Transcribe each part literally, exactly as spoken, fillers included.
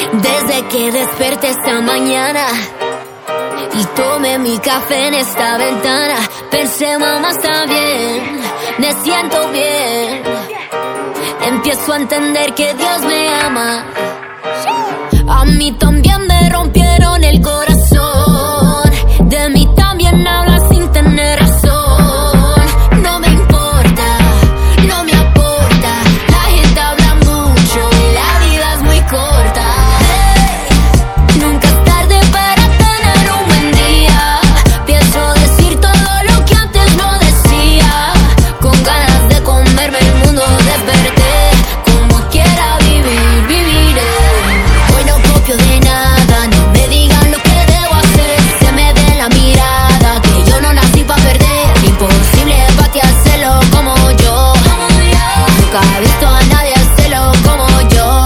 Desde que desperté esta mañana y tomé mi café en esta ventana, pensé, mamá, está bien, me siento bien. Empiezo a entender que Dios me ama. A mí también me rompieron el corazón, de mí también hablas sin tener razón. No me importa, no me aporta, la gente habla mucho y la vida es muy corta. Hey, nunca es tarde para tener un buen día. Pienso decir todo lo que antes no decía. Con ganas de comerme el mundo desperté. Como quiera vivir, viviré. Hoy no copio de nada, no me digan lo que debo hacer. Se me ve la mirada que yo no nací pa' perder. Imposible para ti hacerlo como yo. Nunca he visto a nadie hacerlo como yo.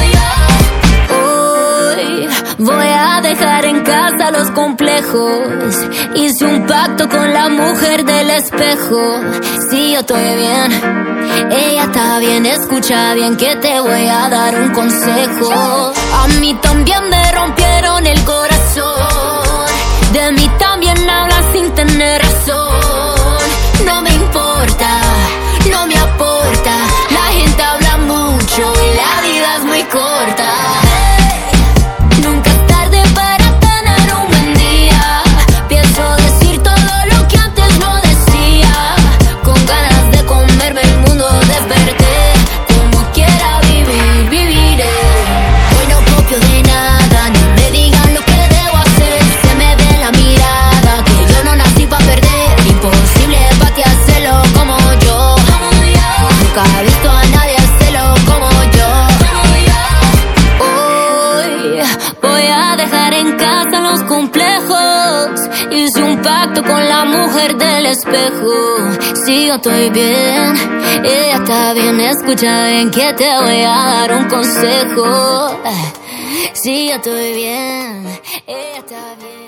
Hoy voy a dejar en casa los complejos. Hice un pacto con la mujer del espejo. Si yo estoy bien, ella está bien. Escucha bien que te voy a dar un consejo. A mí también me rompieron el corazón, de mí también hablas sin tener razón. No me importa, no me aporta, la gente habla mucho y la vida es muy corta. Hey, nunca es tarde para tener un buen día. Pienso decir todo lo que antes no decía. Con ganas de comerme el mundo desperté. Como quiera vivir, viviré. Hoy no copio de nada, no me digan lo que debo hacer. Se me ve la mirada que yo no nací pa' perder. Imposible para ti hacerlo como yo. Nunca he visto a nadie hacerlo como yo. Hoy voy a dejar en casa los complejos. Hice un pacto con la mujer del espejo. Si yo estoy bien, ella está bien. Escucha bien que te voy a dar un consejo. Si yo estoy bien, ella está bien.